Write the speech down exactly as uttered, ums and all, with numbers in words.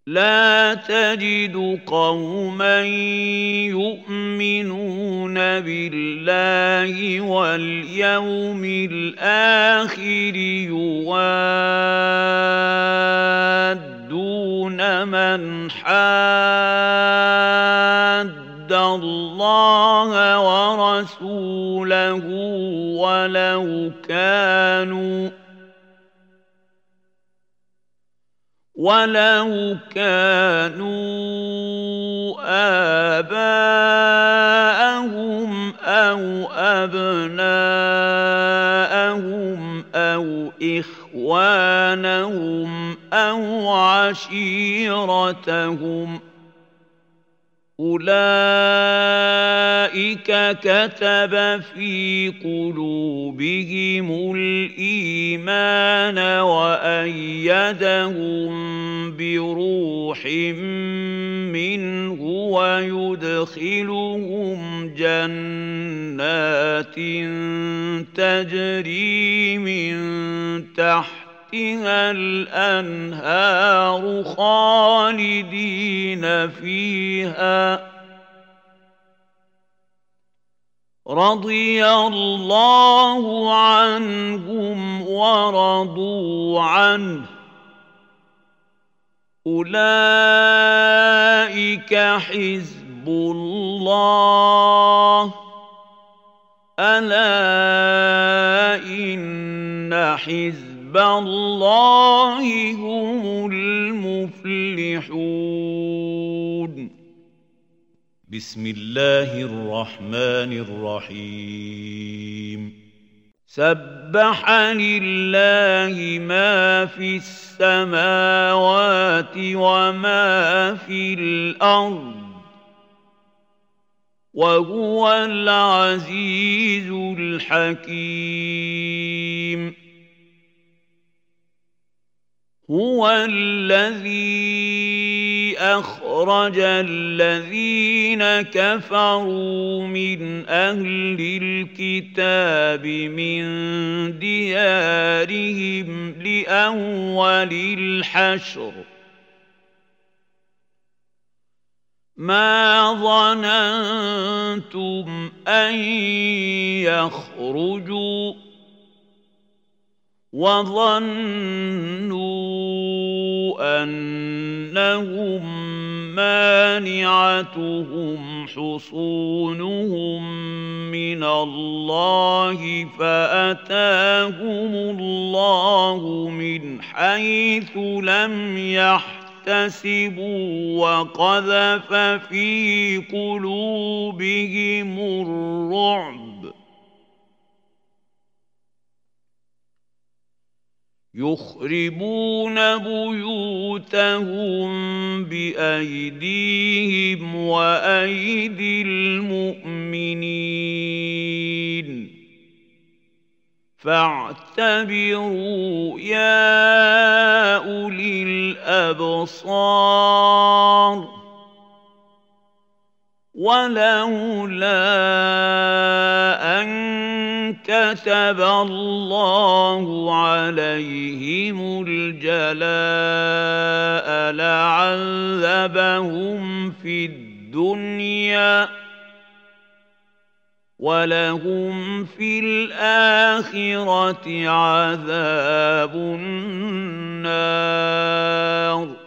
لا تجد قوما يؤمنون بالله واليوم الآخر يوادون من حاد الله ورسوله ولو كانوا ولو كانوا آباءهم أو أبناءهم أو إخوانهم أو عشيرتهم أولئك كتب في قلوبهم الإيمان وأيدهم بروح منه ويدخلهم جنات تجري من تحتها الأنهار خالدين فيها رضي الله عنهم ورضوا عنه أولئك حزب الله ألا إن حزب الله هم المفلحون. بسم الله الرحمن الرحيم. سبح لله ما في السماوات وما في الأرض وهو العزيز الحكيم. هو الذي أخرج الذين كفروا من أهل الكتاب من ديارهم لأول الحشر ما ظننتم أن يخرجوا وظنوا أنهم مانعتهم حصونهم من الله فأتاهم الله من حيث لم يحتسبوا وقذف في قلوبهم الرعب يخربون بيوتهم بأيديهم وأيدي المؤمنين فاعتبروا يا أولي الأبصار. ولولا أن كتب الله عليهم الجلاء لعذبهم في الدنيا ولهم في الآخرة عذاب النار.